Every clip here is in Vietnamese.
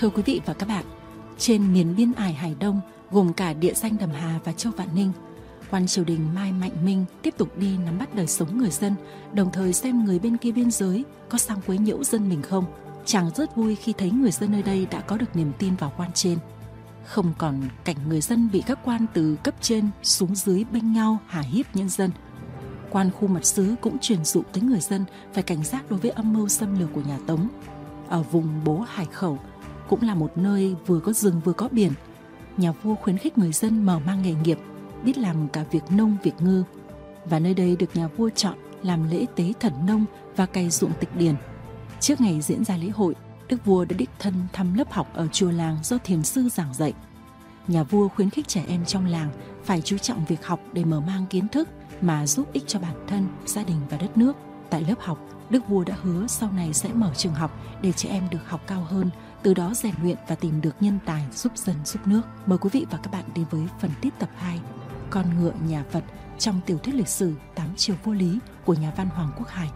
Thưa quý vị và các bạn, trên miền biên ải Hải Đông gồm cả địa danh Đầm Hà và Châu Vạn Ninh, quan triều đình Mai Mạnh Minh tiếp tục đi nắm bắt đời sống người dân, đồng thời xem người bên kia biên giới có sang quấy nhiễu dân mình không. Chàng rất vui khi thấy người dân nơi đây đã có được niềm tin vào quan trên. Không còn cảnh người dân bị các quan từ cấp trên xuống dưới bênh nhau hả hiếp nhân dân. Quan khu mật sứ cũng truyền dụ tới người dân phải cảnh giác đối với âm mưu xâm lược của nhà Tống. Ở vùng Bố Hải Khẩu, cũng là một nơi vừa có rừng vừa có biển, nhà vua khuyến khích người dân mở mang nghề nghiệp, biết làm cả việc nông việc ngư. Và nơi đây được nhà vua chọn làm lễ tế thần nông và cày ruộng tịch điền. Trước ngày diễn ra lễ hội, đức vua đã đích thân thăm lớp học ở chùa làng do thiền sư giảng dạy. Nhà vua khuyến khích trẻ em trong làng phải chú trọng việc học để mở mang kiến thức mà giúp ích cho bản thân, gia đình và đất nước. Tại lớp học, đức vua đã hứa sau này sẽ mở trường học để trẻ em được học cao hơn, từ đó rèn luyện và tìm được nhân tài giúp dân giúp nước. Mời quý vị và các bạn đến với phần tiếp tập 2, Con ngựa nhà Phật trong tiểu thuyết lịch sử 8 triều vô lý của nhà văn Hoàng Quốc Hải.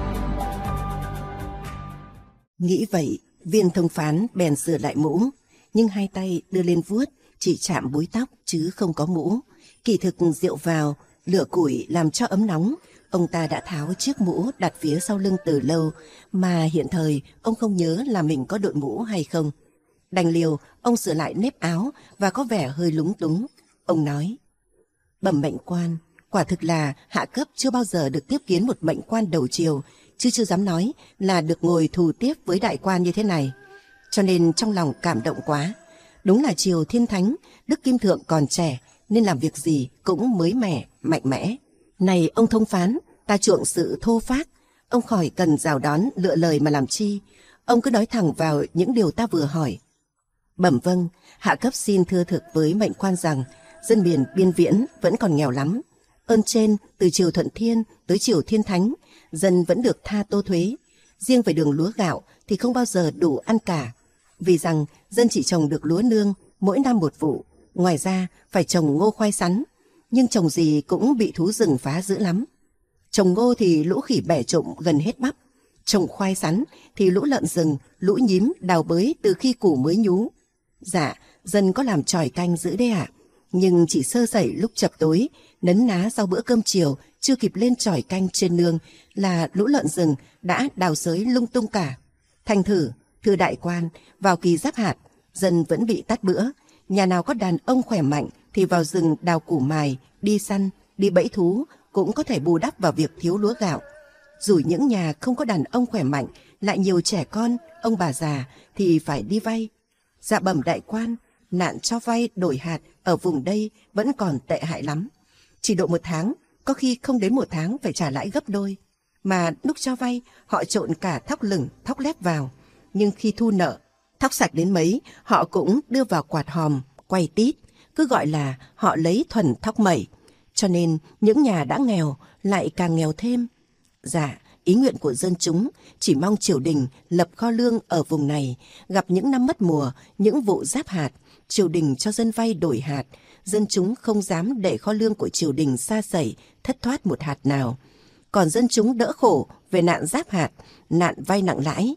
Nghĩ vậy, viên thông phán bèn sửa lại mũ, nhưng hai tay đưa lên vuốt, chỉ chạm búi tóc chứ không có mũ. Kỳ thực rượu vào, lửa củi làm cho ấm nóng, ông ta đã tháo chiếc mũ đặt phía sau lưng từ lâu, mà hiện thời ông không nhớ là mình có đội mũ hay không. Đành liều, ông sửa lại nếp áo và có vẻ hơi lúng túng. Ông nói: Bẩm mệnh quan, quả thực là hạ cấp chưa bao giờ được tiếp kiến một mệnh quan đầu triều, chứ chưa dám nói là được ngồi thù tiếp với đại quan như thế này. Cho nên trong lòng cảm động quá. Đúng là triều thiên thánh, Đức Kim Thượng còn trẻ, nên làm việc gì cũng mới mẻ, mạnh mẽ. Này ông thông phán, ta chuộng sự thô phác, ông khỏi cần rào đón lựa lời mà làm chi. Ông cứ nói thẳng vào những điều ta vừa hỏi. Bẩm vâng, hạ cấp xin thưa thực với mệnh quan rằng dân miền biên viễn vẫn còn nghèo lắm. Ơn trên, từ triều Thuận Thiên tới triều Thiên Thánh, dân vẫn được tha tô thuế. Riêng về đường lúa gạo thì không bao giờ đủ ăn cả, vì rằng dân chỉ trồng được lúa nương mỗi năm một vụ, ngoài ra phải trồng ngô khoai sắn, nhưng trồng gì cũng bị thú rừng phá dữ lắm. Trồng ngô thì lũ khỉ bẻ trộm gần hết bắp, trồng khoai sắn thì lũ lợn rừng, lũ nhím đào bới từ khi củ mới nhú. Dạ, dân có làm chòi canh giữ đấy ạ, nhưng chỉ sơ sẩy lúc chập tối, nấn ná sau bữa cơm chiều, chưa kịp lên chòi canh trên nương là lũ lợn rừng đã đào xới lung tung cả. Thành thử, thưa đại quan, vào kỳ giáp hạt, dân vẫn bị tắt bữa. Nhà nào có đàn ông khỏe mạnh thì vào rừng đào củ mài, đi săn, đi bẫy thú, cũng có thể bù đắp vào việc thiếu lúa gạo. Dù những nhà không có đàn ông khỏe mạnh, lại nhiều trẻ con, ông bà già thì phải đi vay. Dạ bẩm đại quan, nạn cho vay đổi hạt ở vùng đây vẫn còn tệ hại lắm. Chỉ độ 1 tháng, có khi không đến 1 tháng phải trả lãi gấp đôi. Mà lúc cho vay, họ trộn cả thóc lửng, thóc lép vào. Nhưng khi thu nợ, thóc sạch đến mấy, họ cũng đưa vào quạt hòm, quay tít, cứ gọi là họ lấy thuần thóc mẩy. Cho nên những nhà đã nghèo lại càng nghèo thêm. Dạ, ý nguyện của dân chúng chỉ mong triều đình lập kho lương ở vùng này, gặp những năm mất mùa, những vụ giáp hạt, triều đình cho dân vay đổi hạt, dân chúng không dám để kho lương của triều đình sa sẩy, thất thoát một hạt nào. Còn dân chúng đỡ khổ về nạn giáp hạt, nạn vay nặng lãi.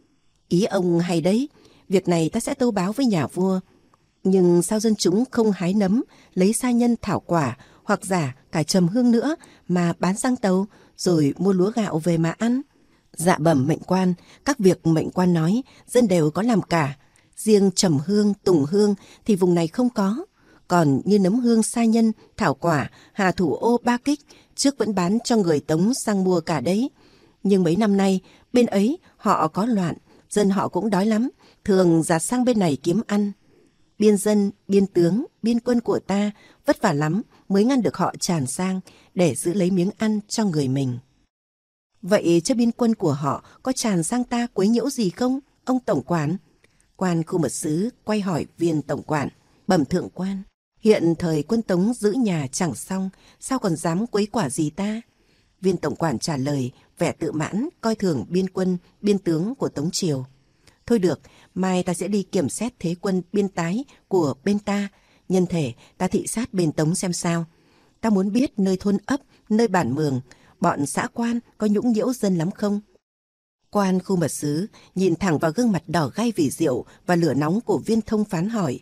Ý ông hay đấy, việc này ta sẽ tâu báo với nhà vua. Nhưng sao dân chúng không hái nấm, lấy sa nhân thảo quả, hoặc giả cả trầm hương nữa mà bán sang Tàu, rồi mua lúa gạo về mà ăn? Dạ bẩm mệnh quan, các việc mệnh quan nói, dân đều có làm cả. Riêng trầm hương, tùng hương thì vùng này không có. Còn như nấm hương, sa nhân, thảo quả, hà thủ ô, ba kích, trước vẫn bán cho người Tống sang mua cả đấy. Nhưng mấy năm nay, bên ấy họ có loạn, dân họ cũng đói lắm, thường dạt sang bên này kiếm ăn. Biên dân, biên tướng, biên quân của ta vất vả lắm mới ngăn được họ tràn sang để giữ lấy miếng ăn cho người mình. Vậy chứ biên quân của họ có tràn sang ta quấy nhiễu gì không, ông tổng quản? Quan khu mật sứ quay hỏi viên tổng quản. Bẩm thượng quan, hiện thời quân Tống giữ nhà chẳng xong, sao còn dám quấy quả gì ta? Viên tổng quản trả lời vẻ tự mãn, coi thường biên quân, biên tướng của Tống triều. Thôi được, mai ta sẽ đi kiểm xét thế quân biên tái của bên ta, nhân thể ta thị sát bên Tống xem sao. Ta muốn biết nơi thôn ấp, nơi bản mường, bọn xã quan có nhũng nhiễu dân lắm không? Quan khu mật sứ nhìn thẳng vào gương mặt đỏ gay vì rượu và lửa nóng của viên thông phán hỏi: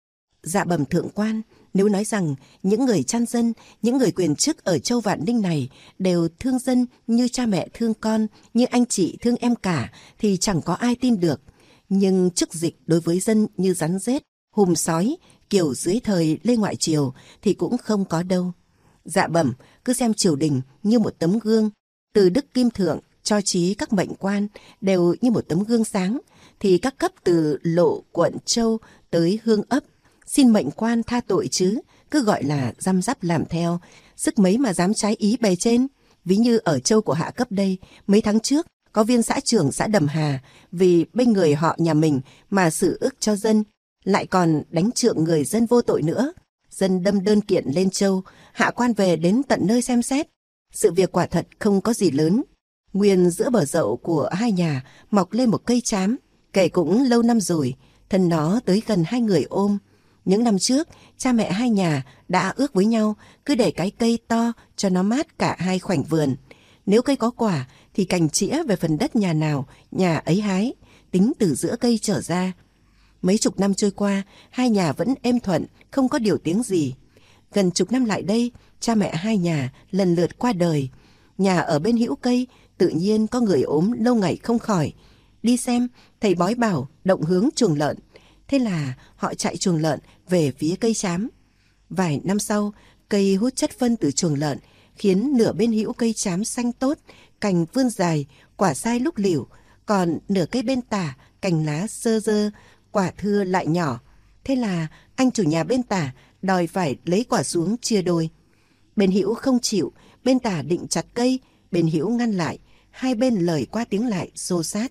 Dạ bẩm thượng quan, nếu nói rằng những người chăn dân, những người quyền chức ở châu Vạn Ninh này đều thương dân như cha mẹ thương con, như anh chị thương em cả, thì chẳng có ai tin được. Nhưng chức dịch đối với dân như rắn rết, hùm sói, kiểu dưới thời Lê Ngoại Triều thì cũng không có đâu. Dạ bẩm, cứ xem triều đình như một tấm gương, từ Đức Kim Thượng cho chí các mệnh quan đều như một tấm gương sáng, thì các cấp từ lộ quận châu tới hương ấp xin mệnh quan tha tội chứ, cứ gọi là răm rắp làm theo, sức mấy mà dám trái ý bề trên. Ví như ở châu của hạ cấp đây, mấy tháng trước có viên xã trưởng xã Đầm Hà vì bên người họ nhà mình mà xử ức cho dân, lại còn đánh trượng người dân vô tội nữa. Dân đâm đơn kiện lên châu, hạ quan về đến tận nơi xem xét. Sự việc quả thật không có gì lớn. Nguyên giữa bờ dậu của hai nhà mọc lên một cây trám, kể cũng lâu năm rồi, thân nó tới gần 2 người ôm. Những năm trước, cha mẹ hai nhà đã ước với nhau cứ để cái cây to cho nó mát cả 2 khoảnh vườn. Nếu cây có quả thì cành chĩa về phần đất nhà nào, nhà ấy hái, tính từ giữa cây trở ra. Mấy chục năm trôi qua, hai nhà vẫn êm thuận, không có điều tiếng gì. Gần chục năm lại đây, cha mẹ hai nhà lần lượt qua đời. Nhà ở bên hữu cây, tự nhiên có người ốm lâu ngày không khỏi. Đi xem, thầy bói bảo động hướng chuồng lợn. Thế là họ chạy chuồng lợn về phía cây trám. Vài năm sau, cây hút chất phân từ chuồng lợn, khiến nửa bên hữu cây trám xanh tốt, cành vươn dài, quả sai lúc lỉu. Còn nửa cây bên tả, cành lá sơ dơ, quả thưa lại nhỏ. Thế là anh chủ nhà bên tả đòi phải lấy quả xuống chia đôi. Bên hữu không chịu, bên tả định chặt cây, bên hữu ngăn lại, hai bên lời qua tiếng lại xô xát.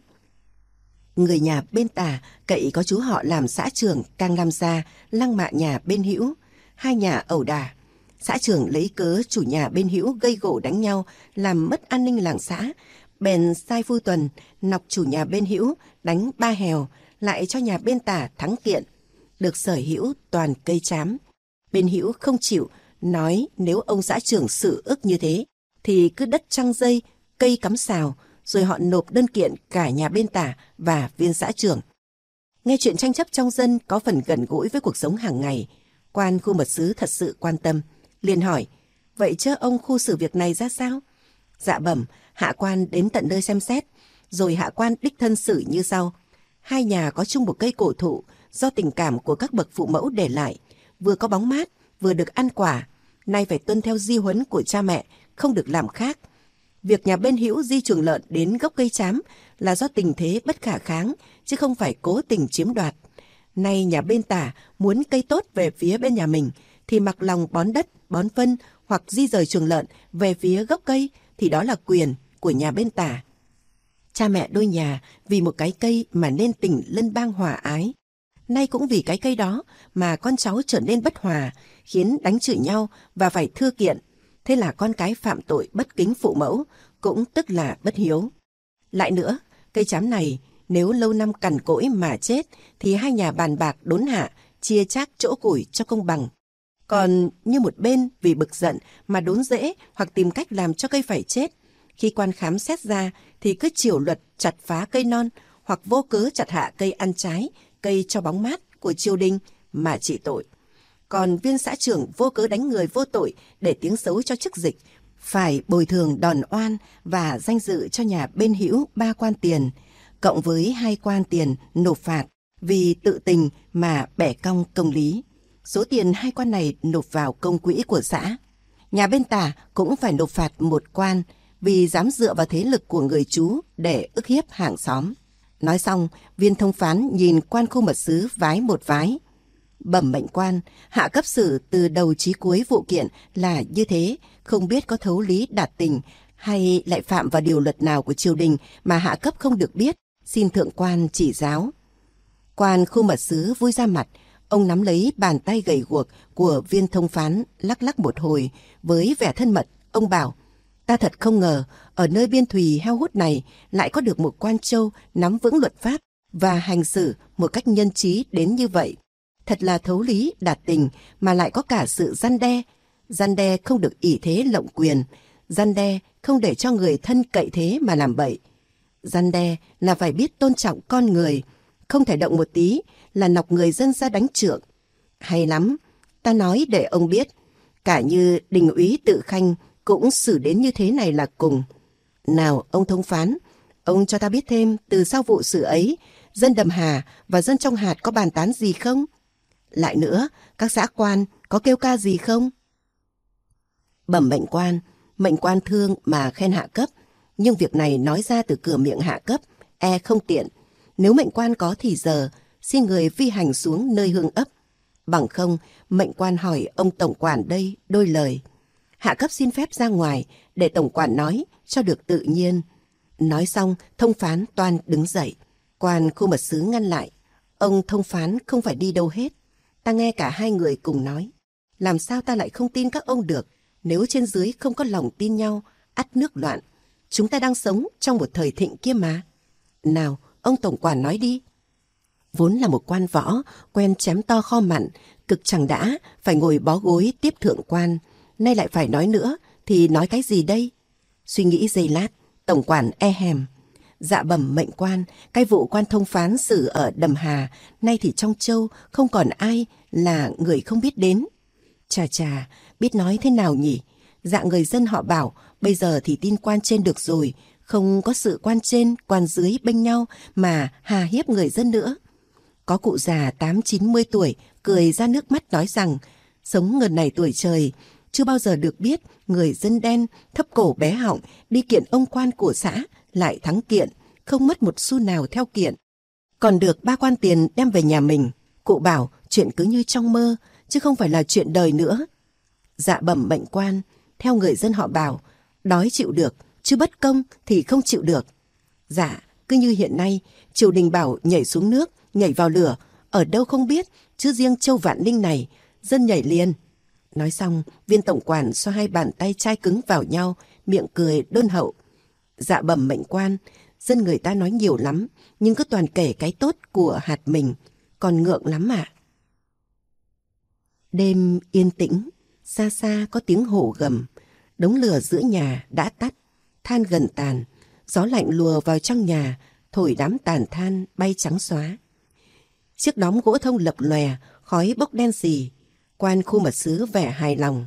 Người nhà bên tả cậy có chú họ làm xã trưởng càng làm ra lăng mạ nhà bên hữu. Hai nhà ẩu đả. Xã trưởng lấy cớ chủ nhà bên hữu gây gổ đánh nhau, làm mất an ninh làng xã, bèn sai phu tuần nọc chủ nhà bên hữu đánh 3 hèo, lại cho nhà bên tả thắng kiện, được sở hữu toàn cây trám. Bên hữu không chịu, nói nếu ông xã trưởng xử ức như thế thì cứ đất trăng dây, cây cắm sào, rồi họ nộp đơn kiện cả nhà bên tả và viên xã trưởng. Nghe chuyện tranh chấp trong dân có phần gần gũi với cuộc sống hàng ngày, quan khu mật sứ thật sự quan tâm, liền hỏi: vậy chứ ông khu xử việc này ra sao? Dạ bẩm, hạ quan đến tận nơi xem xét, rồi hạ quan đích thân xử như sau. Hai nhà có chung một cây cổ thụ do tình cảm của các bậc phụ mẫu để lại, vừa có bóng mát, vừa được ăn quả. Nay phải tuân theo di huấn của cha mẹ, không được làm khác. Việc nhà bên hữu di chuồng lợn đến gốc cây trám là do tình thế bất khả kháng, chứ không phải cố tình chiếm đoạt. Nay nhà bên tả muốn cây tốt về phía bên nhà mình, thì mặc lòng bón đất, bón phân hoặc di rời chuồng lợn về phía gốc cây, thì đó là quyền của nhà bên tả. Cha mẹ đôi nhà vì một cái cây mà nên tình lân bang hòa ái. Nay cũng vì cái cây đó mà con cháu trở nên bất hòa, khiến đánh chửi nhau và phải thưa kiện. Thế là con cái phạm tội bất kính phụ mẫu, cũng tức là bất hiếu. Lại nữa, cây trám này nếu lâu năm cằn cỗi mà chết thì hai nhà bàn bạc đốn hạ, chia chác chỗ củi cho công bằng. Còn như một bên vì bực giận mà đốn rễ hoặc tìm cách làm cho cây phải chết, khi quan khám xét ra thì cứ chiều luật chặt phá cây non hoặc vô cớ chặt hạ cây ăn trái, cây cho bóng mát của triều đình mà trị tội. Còn viên xã trưởng vô cớ đánh người vô tội để tiếng xấu cho chức dịch, phải bồi thường đòn oan và danh dự cho nhà bên hữu 3 quan tiền, cộng với 2 quan tiền nộp phạt vì tự tình mà bẻ cong công lý. Số tiền 2 quan này nộp vào công quỹ của xã. Nhà bên tả cũng phải nộp phạt 1 quan vì dám dựa vào thế lực của người chú để ức hiếp hàng xóm. Nói xong, viên thông phán nhìn quan khu mật sứ vái một vái. Bẩm mệnh quan, hạ cấp xử từ đầu chí cuối vụ kiện là như thế, không biết có thấu lý đạt tình hay lại phạm vào điều luật nào của triều đình mà hạ cấp không được biết, xin thượng quan chỉ giáo. Quan khu mật sứ vui ra mặt, ông nắm lấy bàn tay gầy guộc của viên thông phán, lắc lắc một hồi với vẻ thân mật. Ông bảo: ta thật không ngờ ở nơi biên thùy heo hút này lại có được một quan châu nắm vững luật pháp và hành xử một cách nhân trí đến như vậy. Thật là thấu lý đạt tình mà lại có cả sự răn đe không được ỷ thế lộng quyền, răn đe không để cho người thân cậy thế mà làm bậy. Răn đe là phải biết tôn trọng con người, không thể động một tí là nọc người dân ra đánh trượng. Hay lắm, ta nói để ông biết, cả như đình úy Tự Khanh cũng xử đến như thế này là cùng. Nào ông thông phán, ông cho ta biết thêm từ sau vụ xử ấy, dân Đầm Hà và dân trong hạt có bàn tán gì không? Lại nữa, các xã quan có kêu ca gì không? Bẩm mệnh quan thương mà khen hạ cấp, nhưng việc này nói ra từ cửa miệng hạ cấp, không tiện. Nếu mệnh quan có thì giờ, xin người vi hành xuống nơi hương ấp. Bằng không, mệnh quan hỏi ông tổng quản đây đôi lời. Hạ cấp xin phép ra ngoài để tổng quản nói cho được tự nhiên. Nói xong, thông phán toan đứng dậy. Quan khu mật sứ ngăn lại. Ông thông phán không phải đi đâu hết. Ta nghe cả hai người cùng nói. Làm sao ta lại không tin các ông được? Nếu trên dưới không có lòng tin nhau, ắt nước loạn. Chúng ta đang sống trong một thời thịnh kia mà. Nào, ông tổng quản nói đi. Vốn là một quan võ, quen chém to kho mặn, cực chẳng đã, phải ngồi bó gối tiếp thượng quan. Nay lại phải nói nữa, thì nói cái gì đây? Suy nghĩ giây lát, tổng quản hèm. Dạ bẩm mệnh quan, cái vụ quan thông phán xử ở Đầm Hà, nay thì trong châu không còn ai là người không biết đến. Chà, biết nói thế nào nhỉ? Dạ người dân họ bảo, bây giờ thì tin quan trên được rồi, không có sự quan trên, quan dưới bênh nhau mà hà hiếp người dân nữa. Có cụ già 80-90 tuổi cười ra nước mắt nói rằng, sống ngần này tuổi trời, chưa bao giờ được biết người dân đen thấp cổ bé họng đi kiện ông quan của xã, lại thắng kiện, không mất một xu nào theo kiện. Còn được 3 quan tiền đem về nhà mình. Cụ bảo chuyện cứ như trong mơ, chứ không phải là chuyện đời nữa. Dạ bẩm mệnh quan, theo người dân họ bảo, đói chịu được, chứ bất công thì không chịu được. Dạ, cứ như hiện nay, triều đình bảo nhảy xuống nước, nhảy vào lửa, ở đâu không biết, chứ riêng châu Vạn Ninh này, dân nhảy liền. Nói xong, viên tổng quản xoa 2 bàn tay chai cứng vào nhau, miệng cười đôn hậu. Dạ bẩm mệnh quan, dân người ta nói nhiều lắm, nhưng cứ toàn kể cái tốt của hạt mình, còn ngượng lắm ạ. Đêm yên tĩnh, xa xa có tiếng hổ gầm, đống lửa giữa nhà đã tắt, than gần tàn, gió lạnh lùa vào trong nhà, thổi đám tàn than bay trắng xóa. Chiếc đóm gỗ thông lập lòe, khói bốc đen xì, quan khu mật sứ vẻ hài lòng.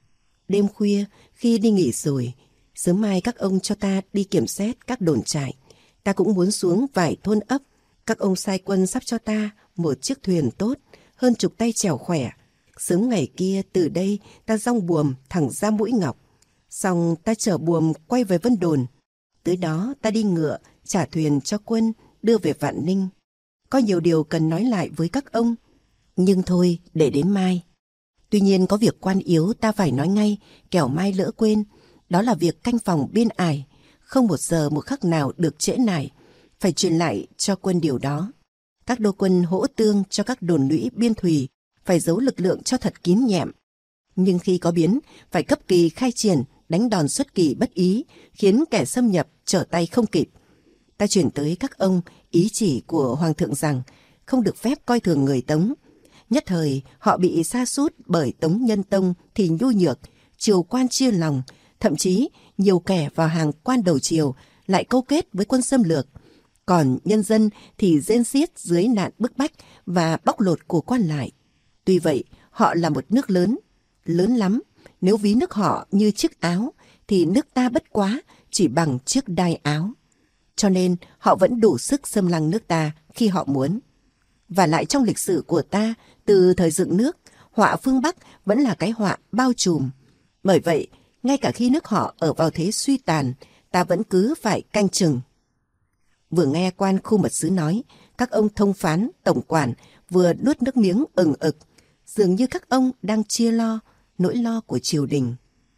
Đêm khuya, khi đi nghỉ rồi, sớm mai các ông cho ta đi kiểm xét các đồn trại. Ta cũng muốn xuống vài thôn ấp. Các ông sai quân sắp cho ta một chiếc thuyền tốt, hơn chục tay chèo khỏe. Sớm ngày kia từ đây ta dong buồm thẳng ra Mũi Ngọc. Xong ta chở buồm quay về Vân Đồn. Tới đó ta đi ngựa, trả thuyền cho quân, đưa về Vạn Ninh. Có nhiều điều cần nói lại với các ông, nhưng thôi để đến mai. Tuy nhiên có việc quan yếu ta phải nói ngay, kẻo mai lỡ quên. Đó là việc canh phòng biên ải, không một giờ một khắc nào được trễ nải, phải truyền lại cho quân điều đó. Các đô quân hỗ tương cho các đồn lũy biên thùy, phải giấu lực lượng cho thật kín nhẹm. Nhưng khi có biến, phải cấp kỳ khai triển, đánh đòn xuất kỳ bất ý, khiến kẻ xâm nhập trở tay không kịp. Ta chuyển tới các ông ý chỉ của Hoàng thượng rằng không được phép coi thường người Tống. Nhất thời họ bị sa sút bởi Tống Nhân Tông thì nhu nhược, triều quan chia lòng, thậm chí nhiều kẻ vào hàng quan đầu triều lại câu kết với quân xâm lược. Còn nhân dân thì rên xiết dưới nạn bức bách và bóc lột của quan lại. Tuy vậy, họ là một nước lớn, lớn lắm. Nếu ví nước họ như chiếc áo, thì nước ta bất quá chỉ bằng chiếc đai áo. Cho nên họ vẫn đủ sức xâm lăng nước ta khi họ muốn. Và lại trong lịch sử của ta, từ thời dựng nước, họa phương Bắc vẫn là cái họa bao trùm. Bởi vậy, ngay cả khi nước họ ở vào thế suy tàn, ta vẫn cứ phải canh chừng. Vừa nghe quan khu mật sứ nói, các ông thông phán, tổng quản vừa nuốt nước miếng ừng ực, dường như các ông đang chia lo nỗi lo của triều đình.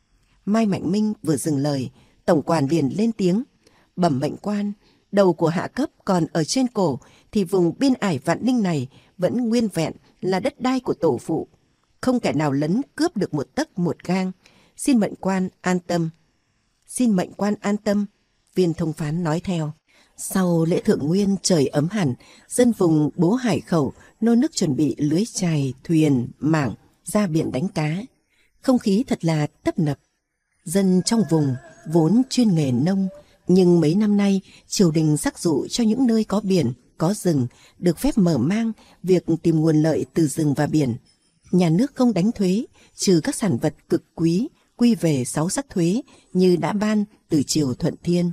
Mai Mạnh Minh vừa dừng lời, tổng quản liền lên tiếng. Bẩm mệnh quan, đầu của hạ cấp còn ở trên cổ, thì vùng biên ải Vạn Ninh này vẫn nguyên vẹn là đất đai của tổ phụ. Không kẻ nào lấn cướp được một tấc một gang. Xin mệnh quan an tâm. Xin mệnh quan an tâm, viên thông phán nói theo. Sau lễ thượng nguyên trời ấm hẳn, dân vùng Bố Hải Khẩu nô nức chuẩn bị lưới chài, thuyền, mảng ra biển đánh cá. Không khí thật là tấp nập. Dân trong vùng vốn chuyên nghề nông, Nhưng mấy năm nay, triều đình sắc dụ cho những nơi có biển, có rừng được phép mở mang việc tìm nguồn lợi từ rừng và biển. Nhà nước không đánh thuế, trừ các sản vật cực quý, quy về 6 sắc thuế như đã ban từ triều Thuận Thiên.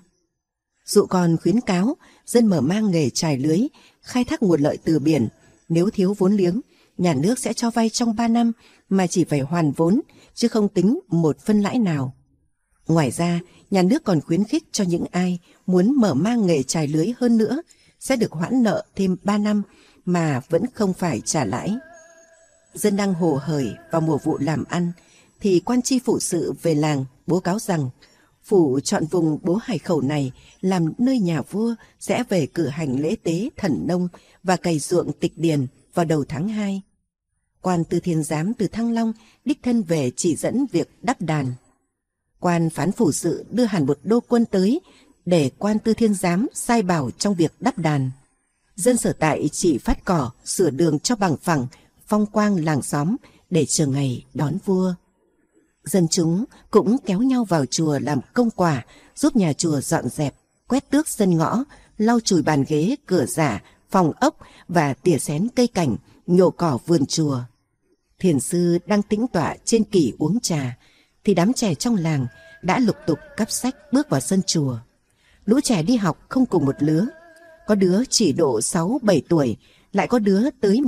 Dụ còn khuyến cáo dân mở mang nghề chài lưới, khai thác nguồn lợi từ biển. Nếu thiếu vốn liếng, nhà nước sẽ cho vay trong 3 năm mà chỉ phải hoàn vốn, chứ không tính một phân lãi nào. Ngoài ra, nhà nước còn khuyến khích cho những ai muốn mở mang nghề chài lưới hơn nữa sẽ được hoãn nợ thêm 3 năm mà vẫn không phải trả lãi. Dân đang hồ hởi vào mùa vụ làm ăn thì quan tri phủ sự về làng bố cáo rằng phủ chọn vùng Bố Hải Khẩu này làm nơi nhà vua sẽ về cử hành lễ tế thần nông và cày ruộng tịch điền vào đầu tháng 2. Quan Tư Thiên Giám từ Thăng Long đích thân về chỉ dẫn việc đắp đàn. Quan phán phủ sự đưa hẳn một đô quân tới để quan Tư Thiên Giám sai bảo trong việc đắp đàn. Dân sở tại chỉ phát cỏ, sửa đường cho bằng phẳng, phong quang làng xóm để chờ ngày đón vua. Dân chúng cũng kéo nhau vào chùa làm công quả, giúp nhà chùa dọn dẹp, quét tước sân ngõ, lau chùi bàn ghế, cửa giả, phòng ốc và tỉa xén cây cảnh, nhổ cỏ vườn chùa. Thiền sư đang tĩnh tọa trên kỷ uống trà, thì đám trẻ trong làng đã lục tục cắp sách bước vào sân chùa. Lũ trẻ đi học không cùng một lứa, có đứa chỉ độ 6-7 tuổi, lại có đứa tới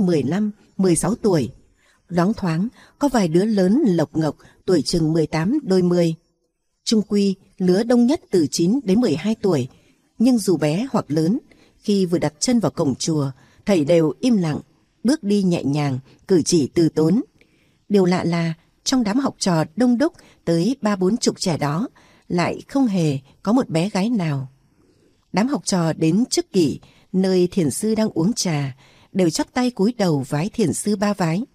15-16 tuổi. Loáng thoáng có vài đứa lớn lộc ngọc tuổi chừng 18 đôi 10. Trung quy lứa đông nhất từ 9 đến 12 tuổi, nhưng dù bé hoặc lớn, khi vừa đặt chân vào cổng chùa, thầy đều im lặng, bước đi nhẹ nhàng, cử chỉ từ tốn. Điều lạ là trong đám học trò đông đúc tới 30-40 trẻ đó lại không hề có một bé gái nào. Đám học trò đến trước kỷ nơi thiền sư đang uống trà đều chắp tay cúi đầu vái thiền sư 3 vái.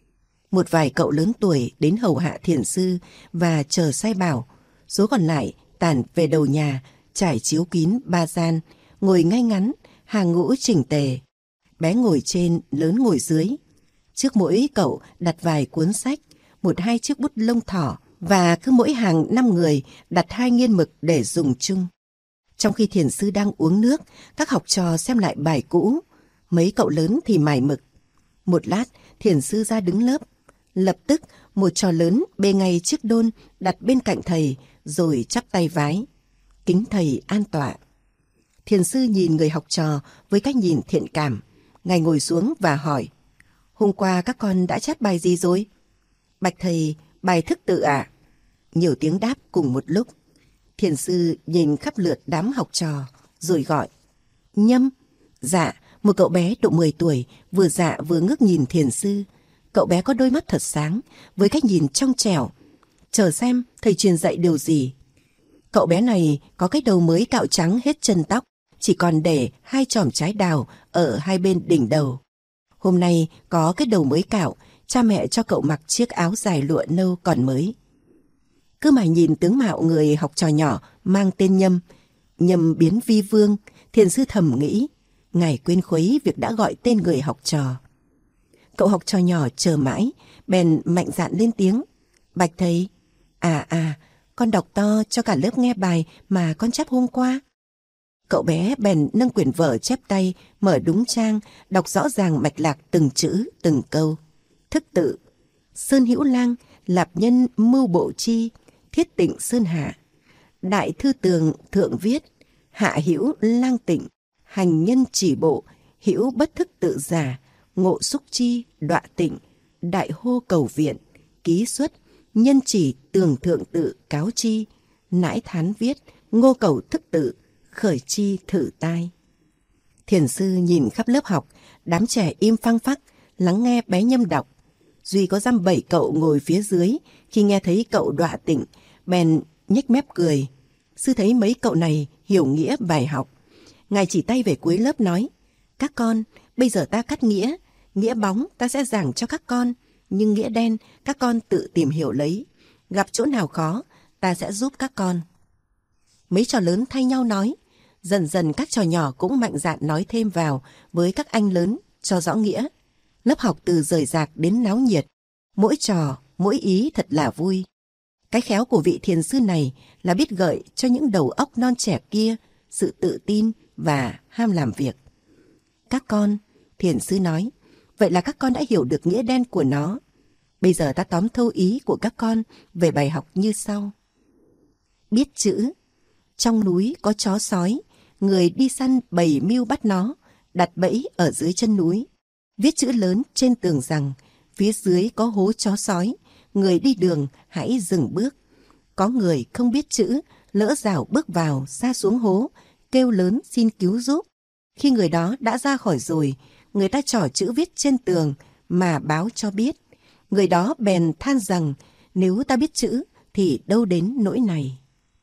Một vài cậu lớn tuổi đến hầu hạ thiền sư và chờ sai bảo. Số còn lại tản về đầu nhà, trải chiếu kín 3 gian, ngồi ngay ngắn, hàng ngũ chỉnh tề. Bé ngồi trên, lớn ngồi dưới. Trước mỗi cậu đặt vài cuốn sách, 1-2 chiếc bút lông thỏ, và cứ mỗi hàng 5 người đặt 2 nghiên mực để dùng chung. Trong khi thiền sư đang uống nước, các học trò xem lại bài cũ, mấy cậu lớn thì mải mực. Một lát, thiền sư ra đứng lớp. Lập tức, một trò lớn bê ngay chiếc đôn đặt bên cạnh thầy, rồi chắp tay vái. Kính thầy an tọa. Thiền sư nhìn người học trò với cách nhìn thiện cảm. Ngài ngồi xuống và hỏi: Hôm qua các con đã chép bài gì rồi? Bạch thầy, bài thức tự ạ. Nhiều tiếng đáp cùng một lúc. Thiền sư nhìn khắp lượt đám học trò, rồi gọi: Nhâm. Dạ. Một cậu bé độ 10 tuổi, vừa dạ vừa ngước nhìn thiền sư. Cậu bé có đôi mắt thật sáng, với cách nhìn trong trẻo. Chờ xem thầy truyền dạy điều gì. Cậu bé này có cái đầu mới cạo trắng hết chân tóc, chỉ còn để 2 chòm trái đào ở 2 bên đỉnh đầu. Hôm nay có cái đầu mới cạo, cha mẹ cho cậu mặc chiếc áo dài lụa nâu còn mới. Cứ mải nhìn tướng mạo người học trò nhỏ mang tên Nhâm, Nhâm biến vi vương, thiền sư thầm nghĩ, ngài quên khuấy việc đã gọi tên người học trò. Cậu học trò nhỏ chờ mãi, bèn mạnh dạn lên tiếng: Bạch thầy, con đọc to cho cả lớp nghe bài mà con chép hôm qua. Cậu bé bèn nâng quyển vở chép tay, mở đúng trang, đọc rõ ràng mạch lạc từng chữ, từng câu. Thức tự: Sơn Hữu Lang, Lạp Nhân mưu bộ chi, Thiết Tịnh Sơn Hạ. Đại Thư Tường thượng viết: Hạ hữu lang tịnh, hành nhân chỉ bộ, hữu bất thức tự giả, ngộ xúc chi, đọa tịnh, đại hô cầu viện, ký xuất, nhân chỉ tường thượng tự cáo chi, nãi thán viết, ngô cầu thức tự, khởi chi thử tai. Thiền sư nhìn khắp lớp học, đám trẻ im phăng phắc, lắng nghe bé Nhâm đọc. Duy có dăm 7 cậu ngồi phía dưới, khi nghe thấy cậu đọa tịnh, bèn nhếch mép cười. Sư thấy mấy cậu này hiểu nghĩa bài học. Ngài chỉ tay về cuối lớp nói: Các con, bây giờ ta cắt nghĩa, nghĩa bóng ta sẽ giảng cho các con, nhưng nghĩa đen các con tự tìm hiểu lấy. Gặp chỗ nào khó, ta sẽ giúp các con. Mấy trò lớn thay nhau nói. Dần dần các trò nhỏ cũng mạnh dạn nói thêm vào với các anh lớn cho rõ nghĩa. Lớp học từ rời rạc đến náo nhiệt, mỗi trò, mỗi ý thật là vui. Cái khéo của vị thiền sư này là biết gợi cho những đầu óc non trẻ kia sự tự tin và ham làm việc. Các con, thiền sư nói, vậy là các con đã hiểu được nghĩa đen của nó. Bây giờ ta tóm thâu ý của các con về bài học như sau. Biết chữ. Trong núi có chó sói, người đi săn bầy mưu bắt nó, đặt bẫy ở dưới chân núi. Viết chữ lớn trên tường rằng, phía dưới có hố chó sói, người đi đường hãy dừng bước. Có người không biết chữ, lỡ dảo bước vào, sa xuống hố, kêu lớn xin cứu giúp. Khi người đó đã ra khỏi rồi, người ta trỏ chữ viết trên tường mà báo cho biết. Người đó bèn than rằng, nếu ta biết chữ thì đâu đến nỗi này.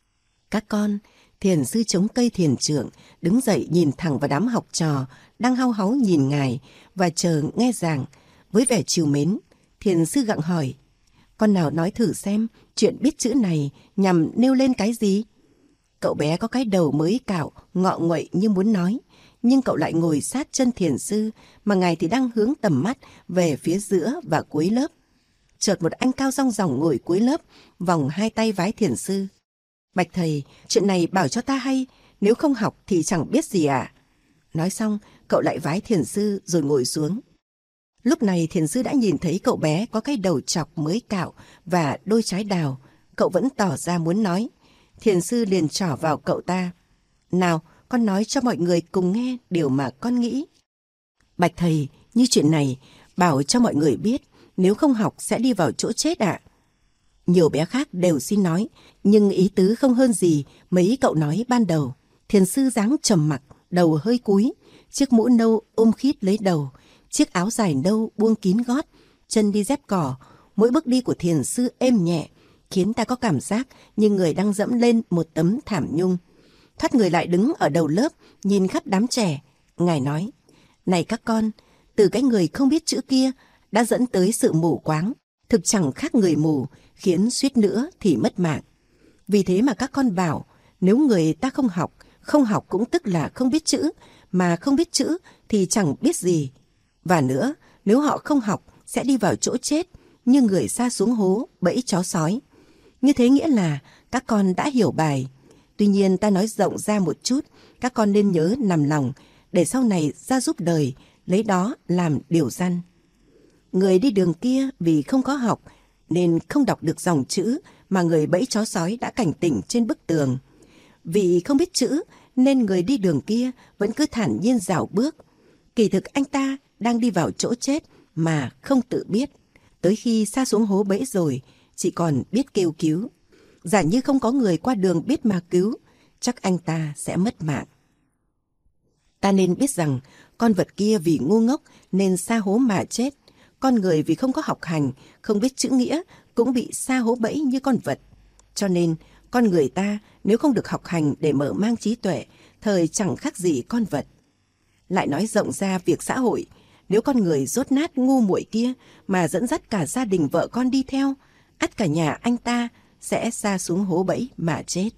Các con, thiền sư chống cây thiền trưởng đứng dậy nhìn thẳng vào đám học trò đang hau háu nhìn ngài và chờ nghe giảng. Với vẻ trìu mến, thiền sư gặng hỏi, con nào nói thử xem chuyện biết chữ này nhằm nêu lên cái gì? Cậu bé có cái đầu mới cạo, ngọ nguậy như muốn nói, nhưng cậu lại ngồi sát chân thiền sư, mà ngài thì đang hướng tầm mắt về phía giữa và cuối lớp. Chợt một anh cao rong ròng ngồi cuối lớp, vòng hai tay vái thiền sư. Bạch thầy, chuyện này bảo cho ta hay, nếu không học thì chẳng biết gì ạ. Nói xong, cậu lại vái thiền sư rồi ngồi xuống. Lúc này thiền sư đã nhìn thấy cậu bé có cái đầu chọc mới cạo và đôi trái đào. Cậu vẫn tỏ ra muốn nói. Thiền sư liền trỏ vào cậu ta. Nào, con nói cho mọi người cùng nghe điều mà con nghĩ. Bạch thầy, như chuyện này, bảo cho mọi người biết, nếu không học sẽ đi vào chỗ chết ạ. Nhiều bé khác đều xin nói, nhưng ý tứ không hơn gì mấy cậu nói ban đầu. Thiền sư dáng trầm mặc, đầu hơi cúi, chiếc mũ nâu ôm khít lấy đầu, chiếc áo dài nâu buông kín gót, chân đi dép cỏ. Mỗi bước đi của thiền sư êm nhẹ, khiến ta có cảm giác như người đang dẫm lên một tấm thảm nhung. Thoát người lại đứng ở đầu lớp, nhìn khắp đám trẻ. Ngài nói, này các con, từ cái người không biết chữ kia đã dẫn tới sự mù quáng, thực chẳng khác người mù, khiến suýt nữa thì mất mạng. Vì thế mà các con bảo, nếu người ta không học cũng tức là không biết chữ, mà không biết chữ thì chẳng biết gì. Và nữa, nếu họ không học sẽ đi vào chỗ chết, như người sa xuống hố, bẫy chó sói. Như thế nghĩa là các con đã hiểu bài. Tuy nhiên ta nói rộng ra một chút, các con nên nhớ nằm lòng, để sau này ra giúp đời, lấy đó làm điều răn. Người đi đường kia vì không có học, nên không đọc được dòng chữ mà người bẫy chó sói đã cảnh tỉnh trên bức tường. Vì không biết chữ, nên người đi đường kia vẫn cứ thản nhiên dạo bước. Kỳ thực anh ta đang đi vào chỗ chết mà không tự biết. Tới khi sa xuống hố bẫy rồi, chỉ còn biết kêu cứu. Giả như không có người qua đường biết mà cứu, chắc anh ta sẽ mất mạng. Ta nên biết rằng, con vật kia vì ngu ngốc nên sa hố mà chết. Con người vì không có học hành, không biết chữ nghĩa, cũng bị sa hố bẫy như con vật. Cho nên, con người ta nếu không được học hành để mở mang trí tuệ, thời chẳng khác gì con vật. Lại nói rộng ra việc xã hội, nếu con người dốt nát ngu muội kia mà dẫn dắt cả gia đình vợ con đi theo, ắt cả nhà anh ta sẽ sa xuống hố bẫy mà chết.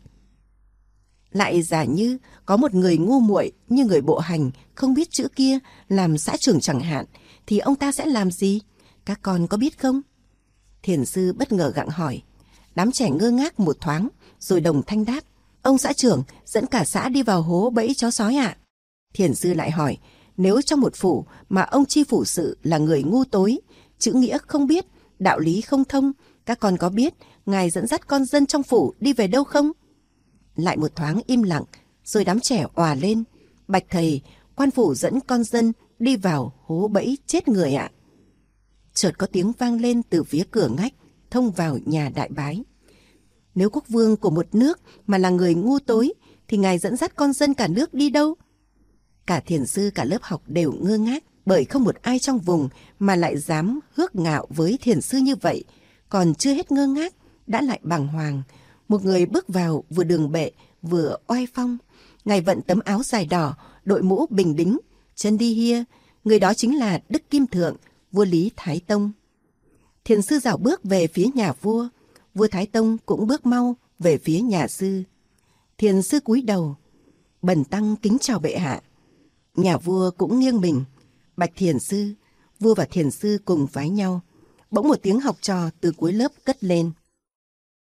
Lại giả như có một người ngu muội như người bộ hành không biết chữ kia làm xã trưởng chẳng hạn, thì ông ta sẽ làm gì? Các con có biết không? Thiền sư bất ngờ gặng hỏi. Đám trẻ ngơ ngác một thoáng, rồi đồng thanh đáp. Ông xã trưởng dẫn cả xã đi vào hố bẫy chó sói ạ. Thiền sư lại hỏi, nếu trong một phủ mà ông chi phủ sự là người ngu tối, chữ nghĩa không biết, đạo lý không thông, các con có biết ngài dẫn dắt con dân trong phủ đi về đâu không? Lại một thoáng im lặng, rồi đám trẻ òa lên. Bạch thầy, quan phủ dẫn con dân đi vào hố bẫy chết người ạ. Chợt có tiếng vang lên từ phía cửa ngách, thông vào nhà đại bái. Nếu quốc vương của một nước mà là người ngu tối, thì ngài dẫn dắt con dân cả nước đi đâu? Cả thiền sư cả lớp học đều ngơ ngác, bởi không một ai trong vùng mà lại dám hước ngạo với thiền sư như vậy. Còn chưa hết ngơ ngác, đã lại bàng hoàng. Một người bước vào vừa đường bệ vừa oai phong. Ngài vận tấm áo dài đỏ, đội mũ bình đính, chân đi hia. Người đó chính là Đức Kim Thượng, vua Lý Thái Tông. Thiền sư dạo bước về phía nhà vua. Vua Thái Tông cũng bước mau về phía nhà sư. Thiền sư cúi đầu. Bần tăng kính chào bệ hạ. Nhà vua cũng nghiêng mình. Bạch thiền sư. Vua và thiền sư cùng vái nhau. Bỗng một tiếng học trò từ cuối lớp cất lên.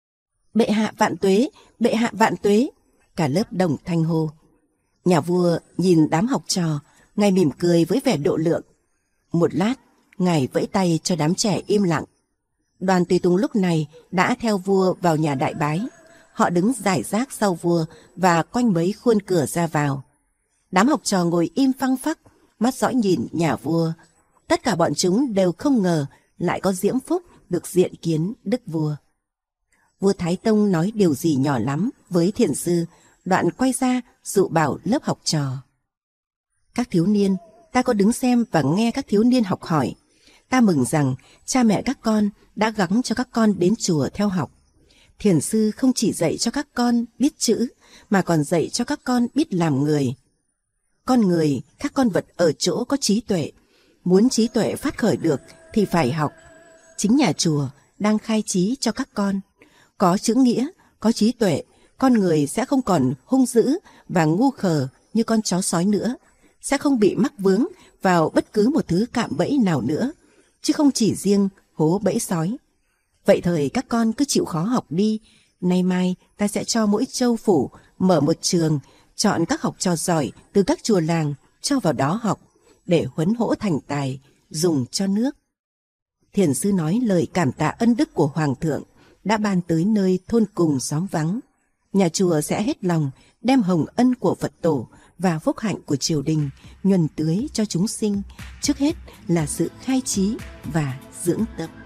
Bệ hạ vạn tuế, bệ hạ vạn tuế. Cả lớp đồng thanh hô. Nhà vua nhìn đám học trò, ngài mỉm cười với vẻ độ lượng. Một lát, ngài vẫy tay cho đám trẻ im lặng. Đoàn tùy tùng lúc này đã theo vua vào nhà đại bái. Họ đứng rải rác sau vua và quanh mấy khuôn cửa ra vào. Đám học trò ngồi im phăng phắc, mắt dõi nhìn nhà vua. Tất cả bọn chúng đều không ngờ lại có diễm phúc được diện kiến đức vua. Vua Thái Tông nói điều gì nhỏ lắm với thiền sư, đoạn quay ra dụ bảo lớp học trò. Các thiếu niên, ta có đứng xem và nghe các thiếu niên học hỏi. Ta mừng rằng cha mẹ các con đã gắng cho các con đến chùa theo học. Thiền sư không chỉ dạy cho các con biết chữ, mà còn dạy cho các con biết làm người. Con người khác con vật ở chỗ có trí tuệ. Muốn trí tuệ phát khởi được thì phải học. Chính nhà chùa đang khai trí cho các con. Có chữ nghĩa, có trí tuệ, con người sẽ không còn hung dữ và ngu khờ như con chó sói nữa. Sẽ không bị mắc vướng vào bất cứ một thứ cạm bẫy nào nữa, chứ không chỉ riêng hố bẫy sói. Vậy thời các con cứ chịu khó học đi. Nay mai ta sẽ cho mỗi châu phủ mở một trường, chọn các học trò giỏi từ các chùa làng cho vào đó học, để huấn hỗ thành tài, dùng cho nước. Thiền sư nói lời cảm tạ ân đức của Hoàng thượng đã ban tới nơi thôn cùng xóm vắng. Nhà chùa sẽ hết lòng đem hồng ân của Phật tổ và phúc hạnh của triều đình nhuần tưới cho chúng sinh, trước hết là sự khai trí và dưỡng tâm.